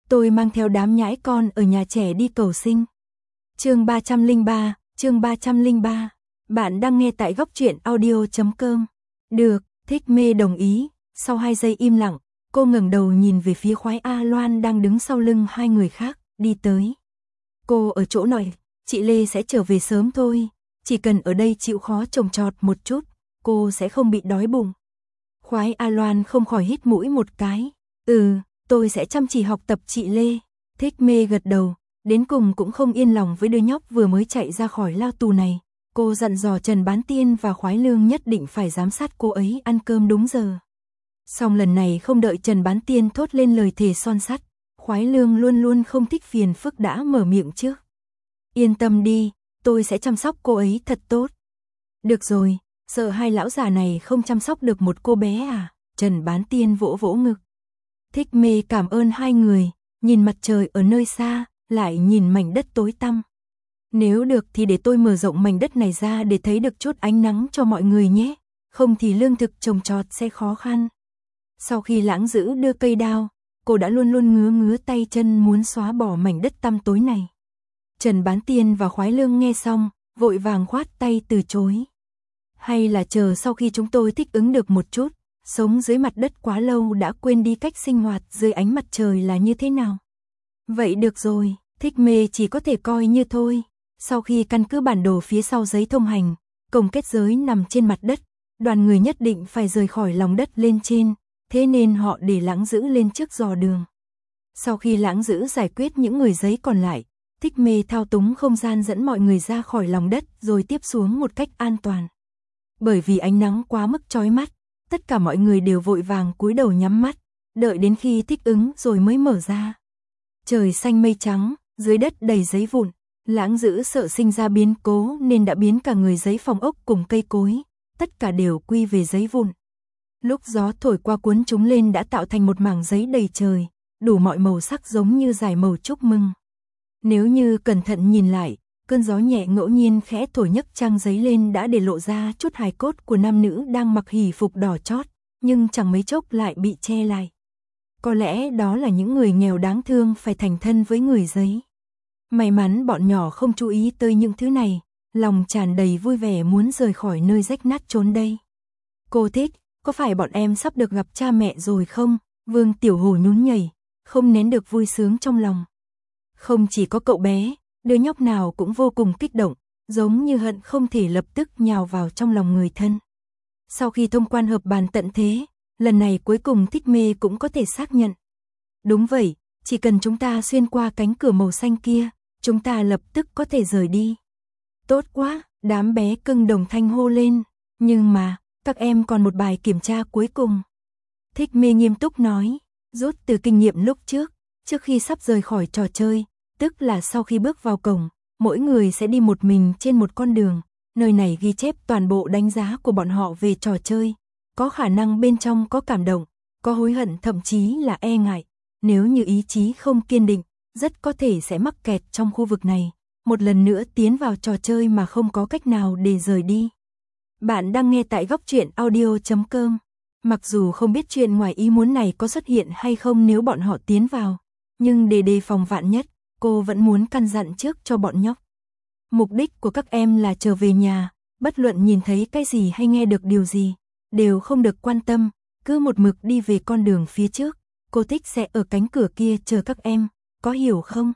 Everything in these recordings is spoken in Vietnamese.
Tôi mang theo đám nhãi con ở nhà trẻ đi cầu sinh. Chương 303, bạn đang nghe tại góc truyện audio.com. Được, Thích Mê đồng ý. Sau 2 giây im lặng, cô ngẩng đầu nhìn về phía Khoái A Loan đang đứng sau lưng hai người khác, đi tới. Cô ở chỗ này, chị Lê sẽ trở về sớm thôi, chỉ cần ở đây chịu khó trồng trọt một chút, cô sẽ không bị đói bụng. Khoái A Loan không khỏi hít mũi một cái. Tôi sẽ chăm chỉ học tập chị Lê. Thích Mê gật đầu, đến cùng cũng không yên lòng với đứa nhóc vừa mới chạy ra khỏi lao tù này. Cô dặn dò Trần Bán Tiên và Khoái Lương nhất định phải giám sát cô ấy ăn cơm đúng giờ. Song lần này không đợi Trần Bán Tiên thốt lên lời thề son sắt, Khoái Lương luôn luôn không thích phiền phức đã mở miệng trước. Yên tâm đi, tôi sẽ chăm sóc cô ấy thật tốt. Được rồi, sợ hai lão già này không chăm sóc được một cô bé à? Trần Bán Tiên vỗ vỗ ngực. Thích Mê cảm ơn hai người, nhìn mặt trời ở nơi xa, lại nhìn mảnh đất tối tăm. Nếu được thì để tôi mở rộng mảnh đất này ra để thấy được chút ánh nắng cho mọi người nhé, không thì lương thực trồng trọt sẽ khó khăn. Sau khi Lãng Dữ đưa cây đao, cô đã luôn luôn ngứa tay chân muốn xóa bỏ mảnh đất tăm tối này. Trần Bán Tiên và Khoái Lương nghe xong, vội vàng khoát tay từ chối. Hay là chờ sau khi chúng tôi thích ứng được một chút, sống dưới mặt đất quá lâu đã quên đi cách sinh hoạt dưới ánh mặt trời là như thế nào. Vậy được rồi, Thích Mê chỉ có thể coi như thôi. Sau khi căn cứ bản đồ phía sau giấy thông hành, cổng kết giới nằm trên mặt đất, đoàn người nhất định phải rời khỏi lòng đất lên trên, thế nên họ để Lãng Dữ lên trước dò đường. Sau khi Lãng Dữ giải quyết những người giấy còn lại, Thích Mê thao túng không gian dẫn mọi người ra khỏi lòng đất rồi tiếp xuống một cách an toàn. Bởi vì ánh nắng quá mức chói mắt, tất cả mọi người đều vội vàng cúi đầu nhắm mắt, đợi đến khi thích ứng rồi mới mở ra. Trời xanh mây trắng, dưới đất đầy giấy vụn, Lãng Dữ sợ sinh ra biến cố nên đã biến cả người giấy phòng ốc cùng cây cối, tất cả đều quy về giấy vụn. Lúc gió thổi qua cuốn chúng lên đã tạo thành một mảng giấy đầy trời, đủ mọi màu sắc giống như dải màu chúc mừng. Nếu như cẩn thận nhìn lại, cơn gió nhẹ ngẫu nhiên khẽ thổi nhấc trang giấy lên đã để lộ ra chút hài cốt của nam nữ đang mặc hỷ phục đỏ chót, nhưng chẳng mấy chốc lại bị che lại. Có lẽ đó là những người nghèo đáng thương phải thành thân với người giấy. May mắn bọn nhỏ không chú ý tới những thứ này, lòng tràn đầy vui vẻ muốn rời khỏi nơi rách nát trốn đây. Cô Thích, có phải bọn em sắp được gặp cha mẹ rồi không? Vương Tiểu Hổ nhún nhảy, không nén được vui sướng trong lòng. Không chỉ có cậu bé, đứa nhóc nào cũng vô cùng kích động, giống như hận không thể lập tức nhào vào trong lòng người thân. Sau khi thông quan hợp bàn tận thế, lần này cuối cùng Thích Mê cũng có thể xác nhận. Đúng vậy, chỉ cần chúng ta xuyên qua cánh cửa màu xanh kia, chúng ta lập tức có thể rời đi. Tốt quá, đám bé cưng đồng thanh hô lên, nhưng mà, các em còn một bài kiểm tra cuối cùng. Thích Mê nghiêm túc nói, rút từ kinh nghiệm lúc trước khi sắp rời khỏi trò chơi, tức là sau khi bước vào cổng, mỗi người sẽ đi một mình trên một con đường, nơi này ghi chép toàn bộ đánh giá của bọn họ về trò chơi, có khả năng bên trong có cảm động, có hối hận thậm chí là e ngại, nếu như ý chí không kiên định, rất có thể sẽ mắc kẹt trong khu vực này, một lần nữa tiến vào trò chơi mà không có cách nào để rời đi. Bạn đang nghe tại góc truyện audio.com. Mặc dù không biết chuyện ngoài ý muốn này có xuất hiện hay không nếu bọn họ tiến vào, nhưng để đề phòng vạn nhất, cô vẫn muốn căn dặn trước cho bọn nhóc. Mục đích của các em là trở về nhà, bất luận nhìn thấy cái gì hay nghe được điều gì, đều không được quan tâm, cứ một mực đi về con đường phía trước, cô Thích sẽ ở cánh cửa kia chờ các em, có hiểu không?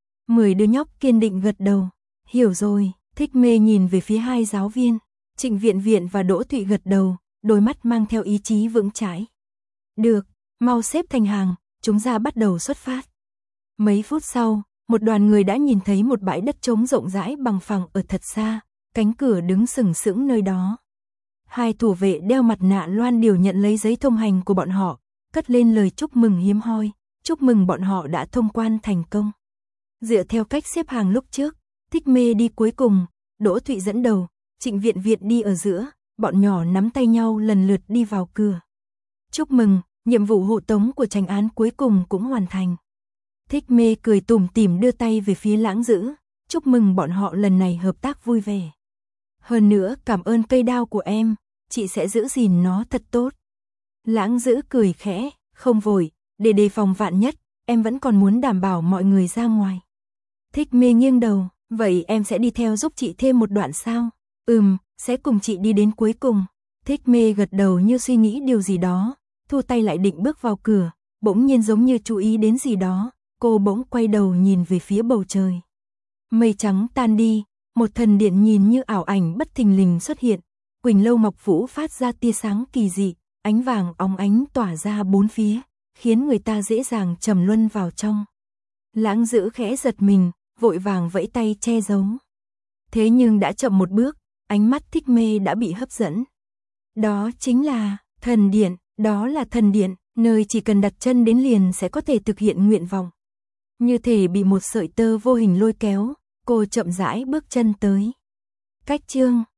10 đứa nhóc kiên định gật đầu, hiểu rồi. Thích Mê nhìn về phía hai giáo viên, Trịnh Viện Viện và Đỗ Thụy gật đầu, đôi mắt mang theo ý chí vững chãi. Được, mau xếp thành hàng, chúng ta bắt đầu xuất phát. Mấy phút sau, một đoàn người đã nhìn thấy một bãi đất trống rộng rãi bằng phẳng ở thật xa, cánh cửa đứng sừng sững nơi đó. Hai thủ vệ đeo mặt nạ loan điều nhận lấy giấy thông hành của bọn họ, cất lên lời chúc mừng hiếm hoi, chúc mừng bọn họ đã thông quan thành công. Dựa theo cách xếp hàng lúc trước, Thích Mê đi cuối cùng, Đỗ Thụy dẫn đầu, Trịnh Viện Viện đi ở giữa, bọn nhỏ nắm tay nhau lần lượt đi vào cửa. Chúc mừng, nhiệm vụ hộ tống của trành án cuối cùng cũng hoàn thành. Thích Mê cười tủm tỉm đưa tay về phía Lãng Dữ, chúc mừng bọn họ lần này hợp tác vui vẻ. Hơn nữa cảm ơn cây đao của em, chị sẽ giữ gìn nó thật tốt. Lãng Dữ cười khẽ, không vội, để đề phòng vạn nhất, em vẫn còn muốn đảm bảo mọi người ra ngoài. Thích Mê nghiêng đầu, vậy em sẽ đi theo giúp chị thêm một đoạn sao? Sẽ cùng chị đi đến cuối cùng. Thích Mê gật đầu như suy nghĩ điều gì đó, thu tay lại định bước vào cửa, bỗng nhiên giống như chú ý đến gì đó, cô bỗng quay đầu nhìn về phía bầu trời. Mây trắng tan đi, một thần điện nhìn như ảo ảnh bất thình lình xuất hiện, Quỳnh Lâu Mộc Vũ phát ra tia sáng kỳ dị, ánh vàng óng ánh tỏa ra bốn phía, khiến người ta dễ dàng trầm luân vào trong. Lãng Dữ khẽ giật mình, vội vàng vẫy tay che giấu. Thế nhưng đã chậm một bước, ánh mắt Thích Mê đã bị hấp dẫn. Đó chính là thần điện, đó là thần điện, nơi chỉ cần đặt chân đến liền sẽ có thể thực hiện nguyện vọng. Như thể bị một sợi tơ vô hình lôi kéo, cô chậm rãi bước chân tới. Cách chương